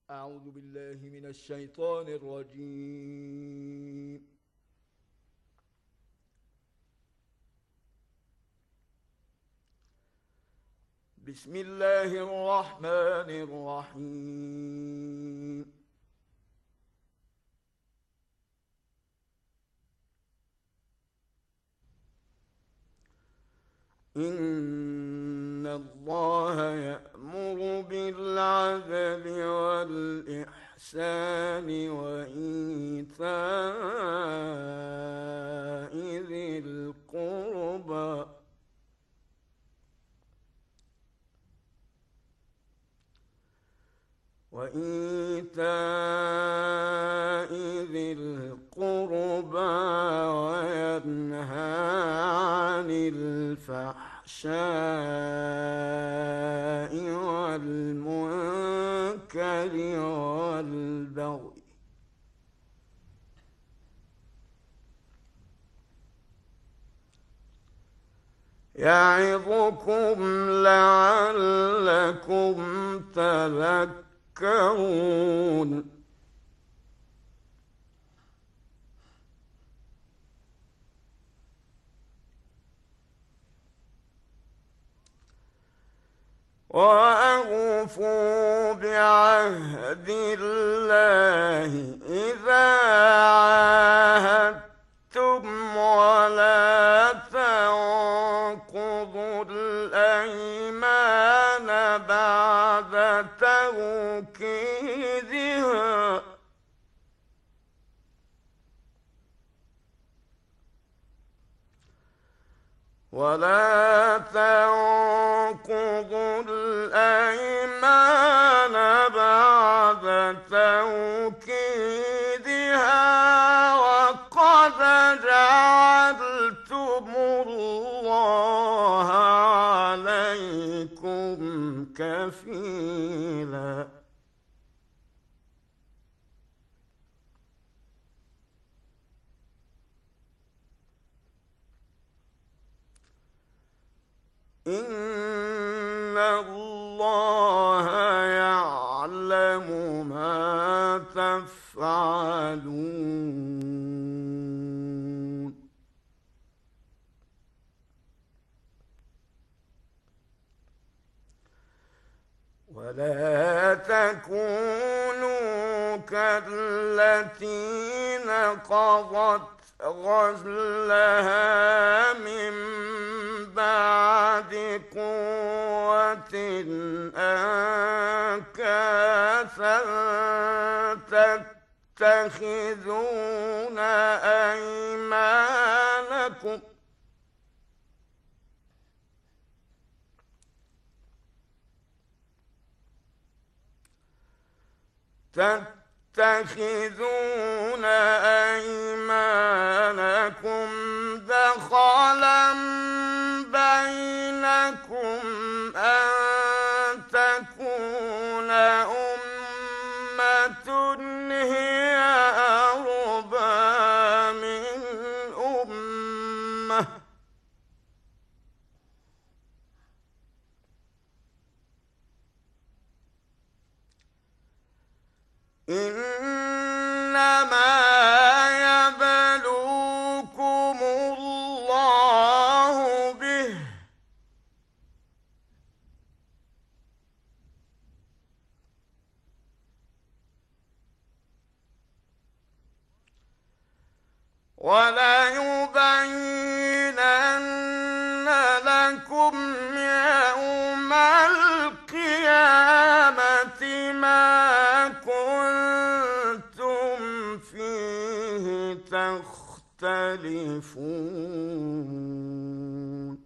أعوذ بالله من الشيطان الرجيم. بسم الله الرحمن الرحيم. إن الله يأمر بالعدل والإحسان وإيتاء ذي القربى وينهى عن الفحشاء والمنكر والبغي يعظكم لعلكم تذكرون. وأوفوا بعهد الله إذا عاهدتم ولا تنقضوا الأيمان بعد توكيدها وقد جعلتم الله عليكم كفيلا. إن الله يعلم ما تفعلون. ولا تكونوا كالتي نقضت غزلها من بعد قوة أنكاثا تتخذون أيمانكم دخلا بينكم أن تكون أمة هي أربى من أمة إنما يبلوكم الله به وليبينن لكم يوم القيامة ما كنتم فيه تختلفون.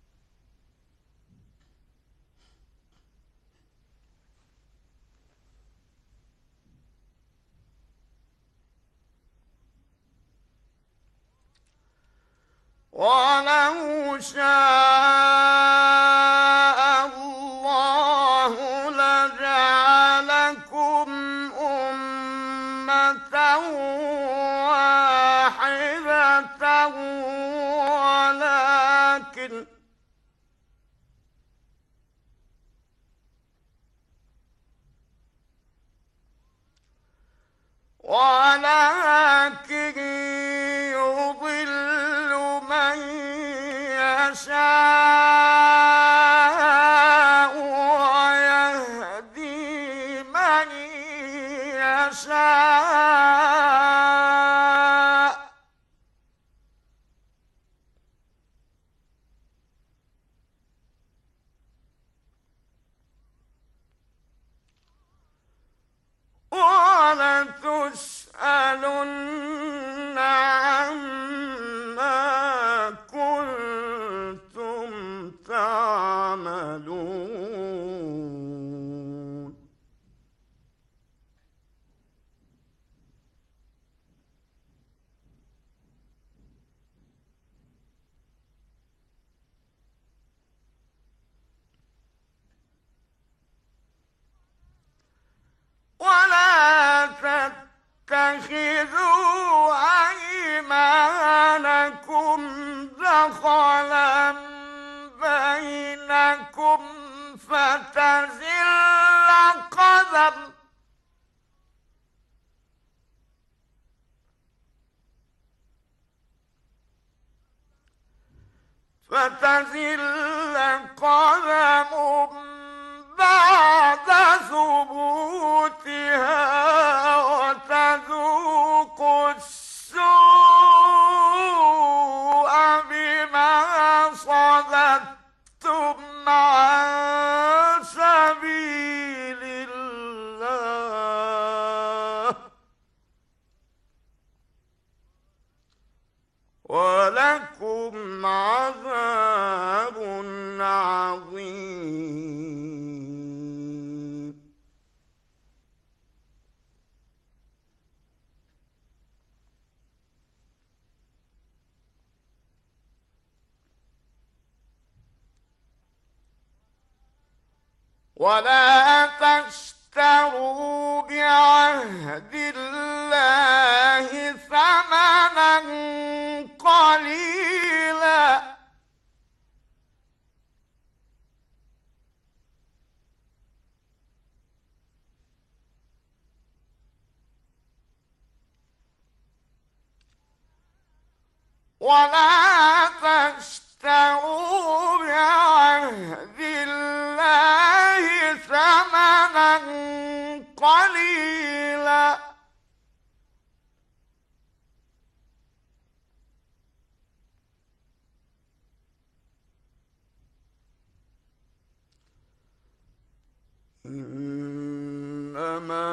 ولو شاء الله لجعلكم أمة واحدة ولكن يضل من يشاء ويهدي من يشاء. ولتسألن عما كنتم تعملون. ولا تتخذوا أيمانكم دخلا بينكم فتزل قدم فتزل قدم بعد ثبوتها وتذوقوا السوء بما صددتم عن سبيل الله ولكم عذاب عظيم. ولا تشتروا بعهد الله ثمنا قليلا ولا تشتروا بعهد الله ثمنا قليلا إنما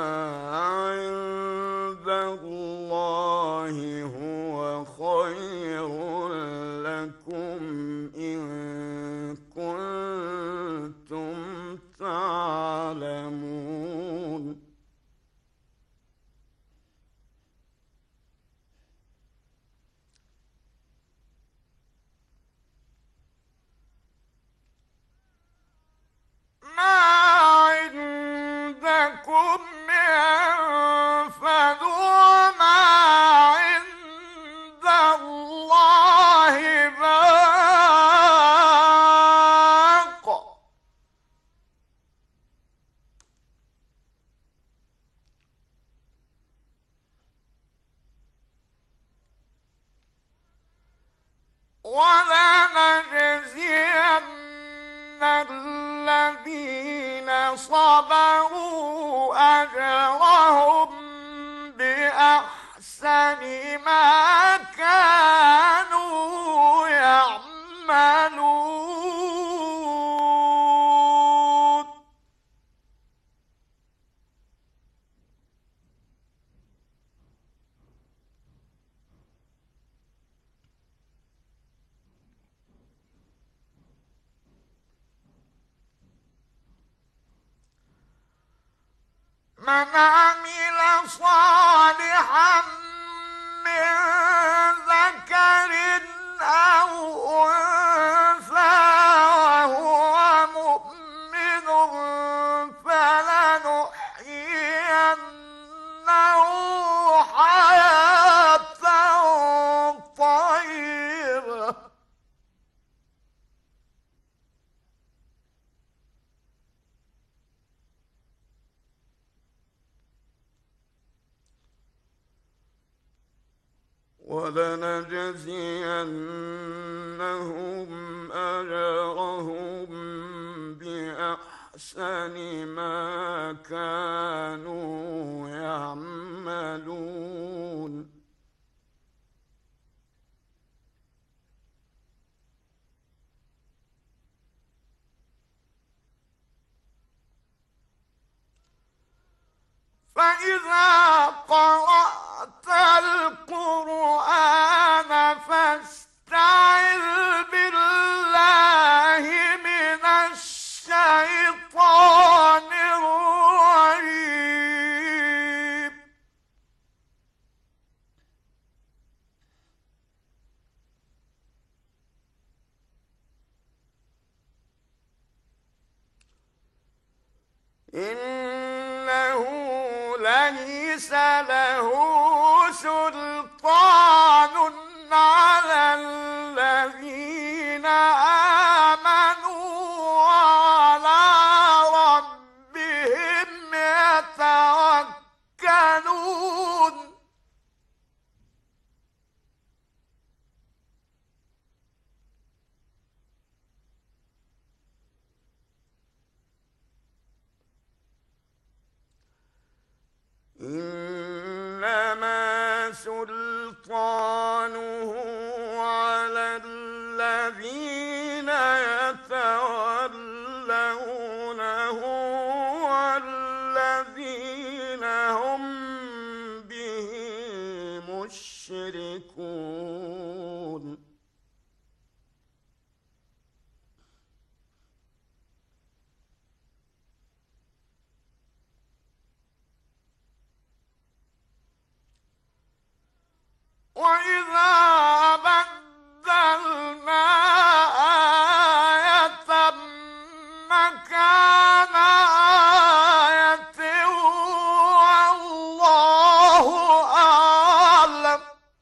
عند الله هو خير لكم إن كنتم تعلمون. ما عندكم ينفد وما عند الله باق ولنجزين الذين صبروا أجرهم بأحسن ما كانوا يعملون. من عمل صالحا من ذكر أو أنثى وهو مؤمن فلنحيينه حياة طيبة ولنجزينهم أجرهم بأحسن ما كانوا يعملون. فإذا قرأت القرآن فاستعذ بالله من الشيطان الرجيم. إنه ليس له سلطان على الذين آمنوا وعلى ربهم يتوكلون. إنما سلطانه على الذين يتولونه والذين هم به مشركون. وإذا بدلنا آية مكان آية والله أعلم.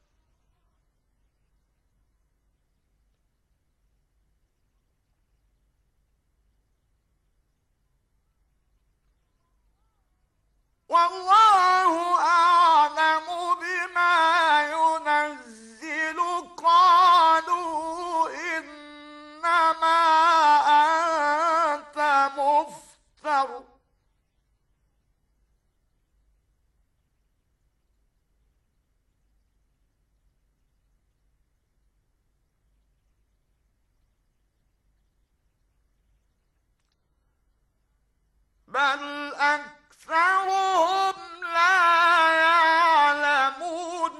والله أعلم بما ينزل. قالوا إنما أنت مفتر. بل أكثرهم لا يعلمون.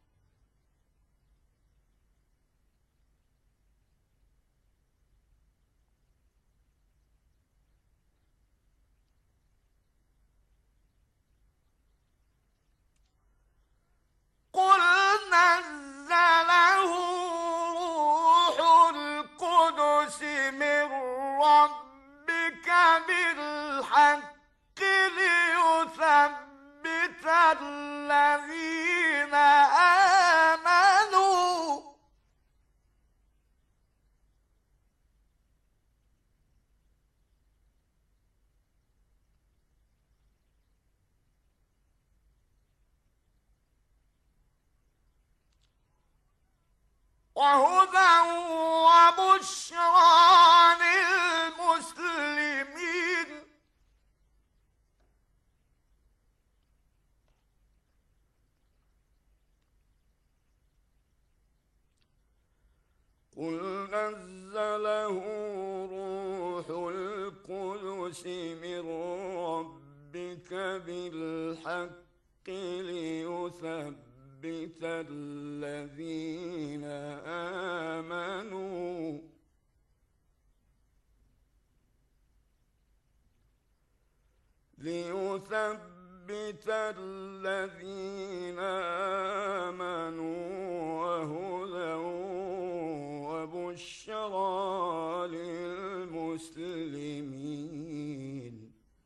قل نزله روح القدس من ربك بالحق ليثبت الذين آمنوا. وهدى وبشرى للمسلمين. قل نزله روح القدس من ربك بالحق ليثبت الذين آمنوا وهدى وبشرى للمسلمين.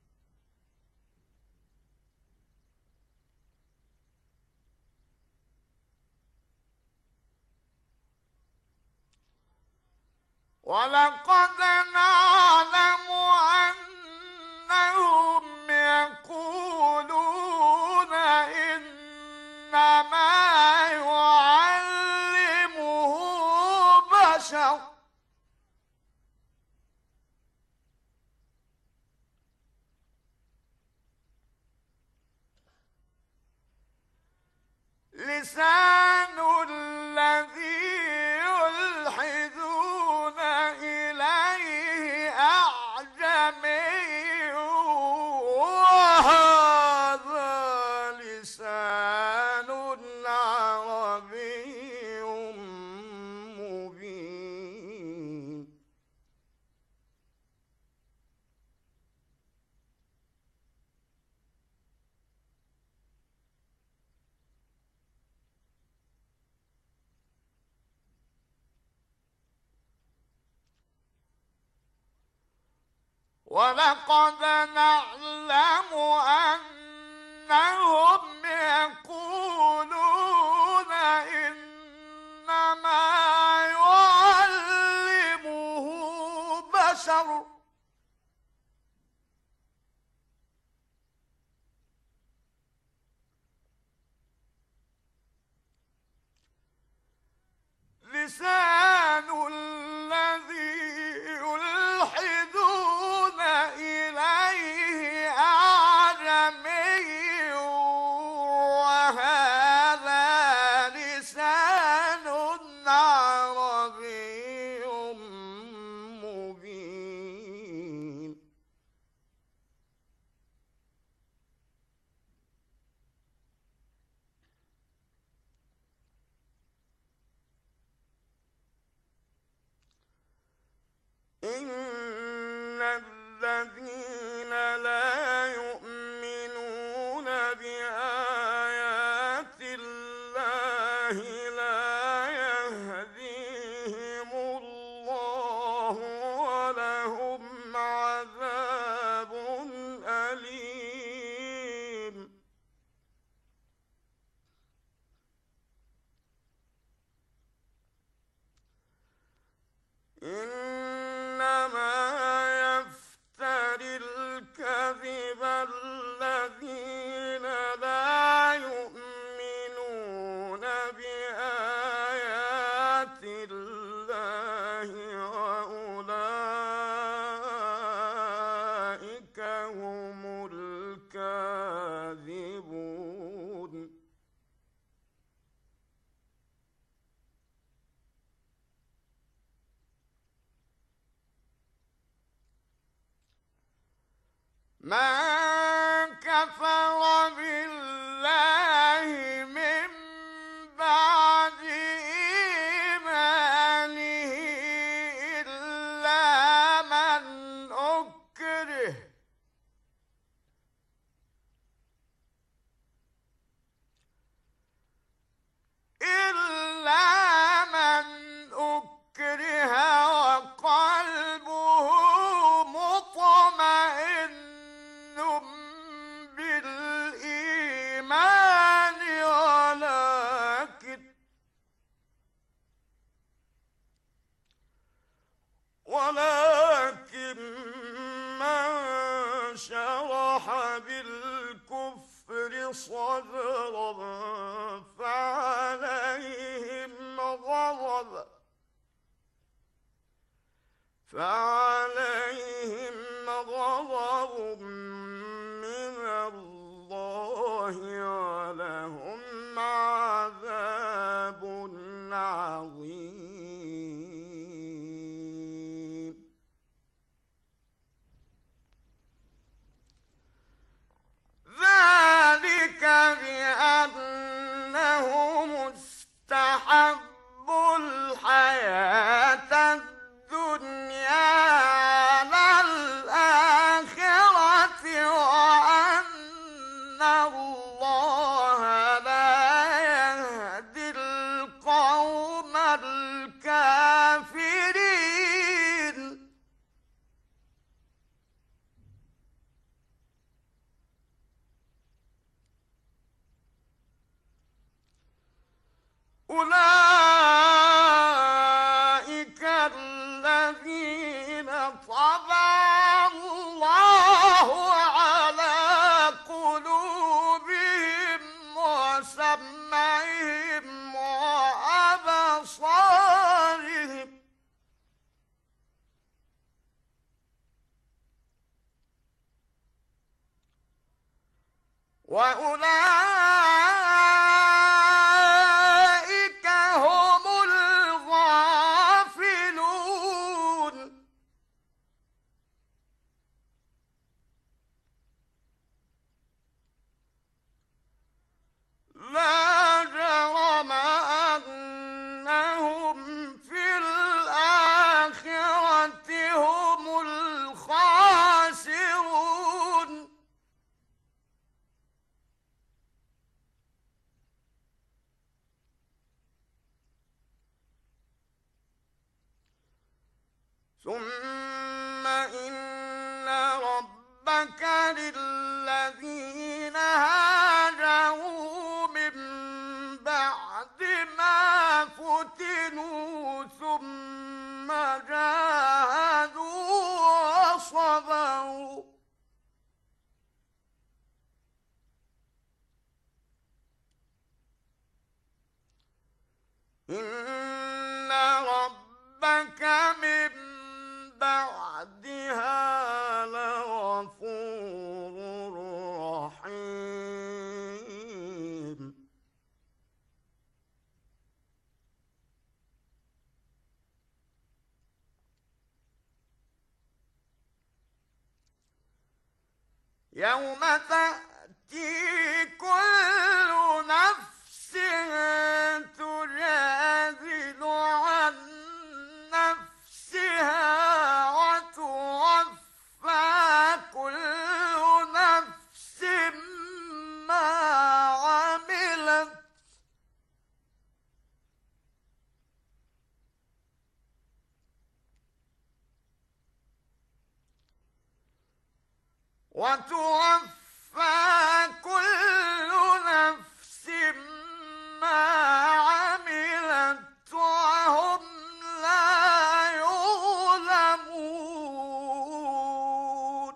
ولقد نعلم أنهم يقولون إنما يعلمون لسان الذي يلحدون إليه أعجمي وهذا لسان عربي مبين. ولقد نعلم أنهم يقولون إنما يعلمه بشر لسان الذي يلحدون إليه أعجمي وهذا لسان عربي مبين. إن الذين لا يؤمنون بآيات الله لا يهديهم الله ولهم عذاب أليم. إنما يفتري الكذب الذين لا يؤمنون بآيات الله وأولئك هم الكاذبون. من كفر بالله من بعد إيمانه إلا من أكره وقلبه مطمئن بالإيمان ولكن من شرح بالكفر صدرا فعليهم غضب من الله ولهم عذاب عظيم. ذلك بأنهم استحبوا الحياة الدنيا على الآخرة وأن الله لا يهدي القوم الكافرين. أولئك الذين طبع الله على قلوبهم وسمعهم وأبصارهم وأولئك ثم إن ربك للذين هاجروا من بعد ما فتنوا ثم جاهدوا وصبروا إن ربك من بعدها لغفور رحيم يوم تأتي كل نفس تجادل عن نفسها وتوفى كل نفس ما عملت وهم لا يظلمون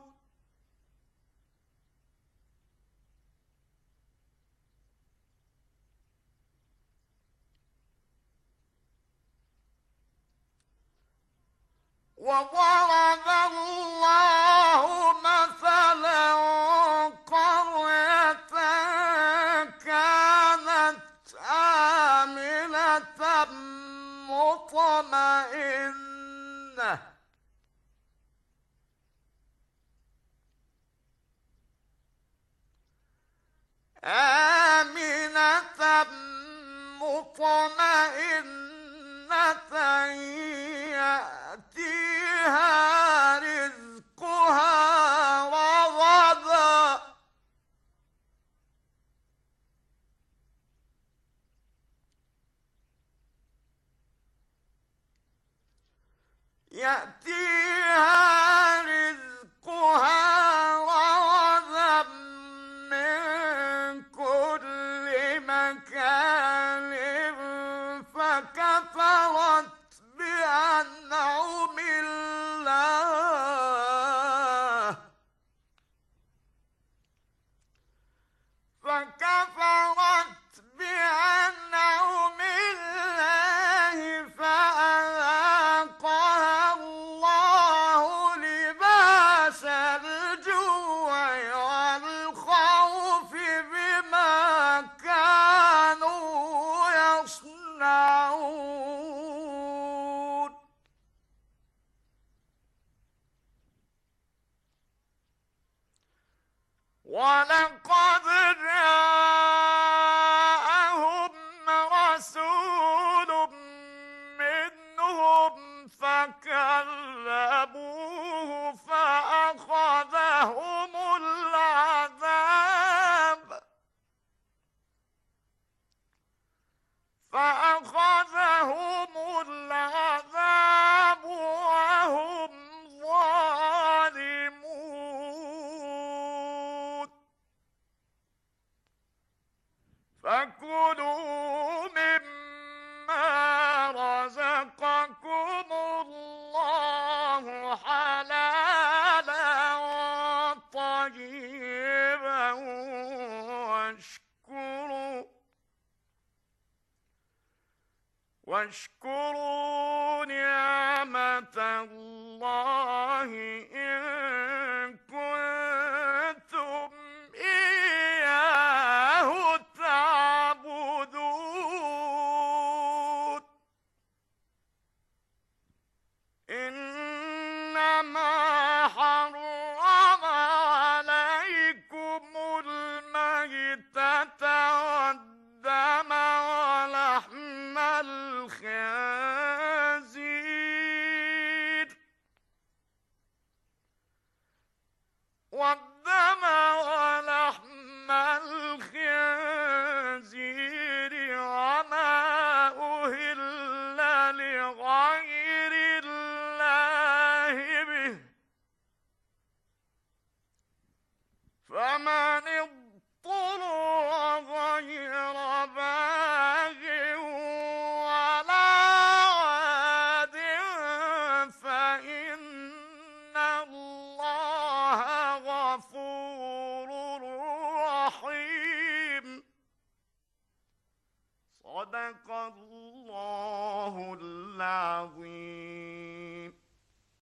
وضرب الله مثلا قرية كانت آمنة مطمئنة يأتيها رزقها رغدا من كل مكان فكفرت بأنعم الله فأذاقها الله لباس الجوع والخوف بما كانوا يصنعون ولقد جاءهم رسول منهم فكذبوه فأخذهم العذاب وهم ظالمون فكلوا مما رزقكم الله حلالا طيبا واشكروا نعمة الله إن كنتم إياه تعبدون إنما حرم عليكم الميتة والدم ولحم الخنزير غفور رحيم. صدق الله العظيم.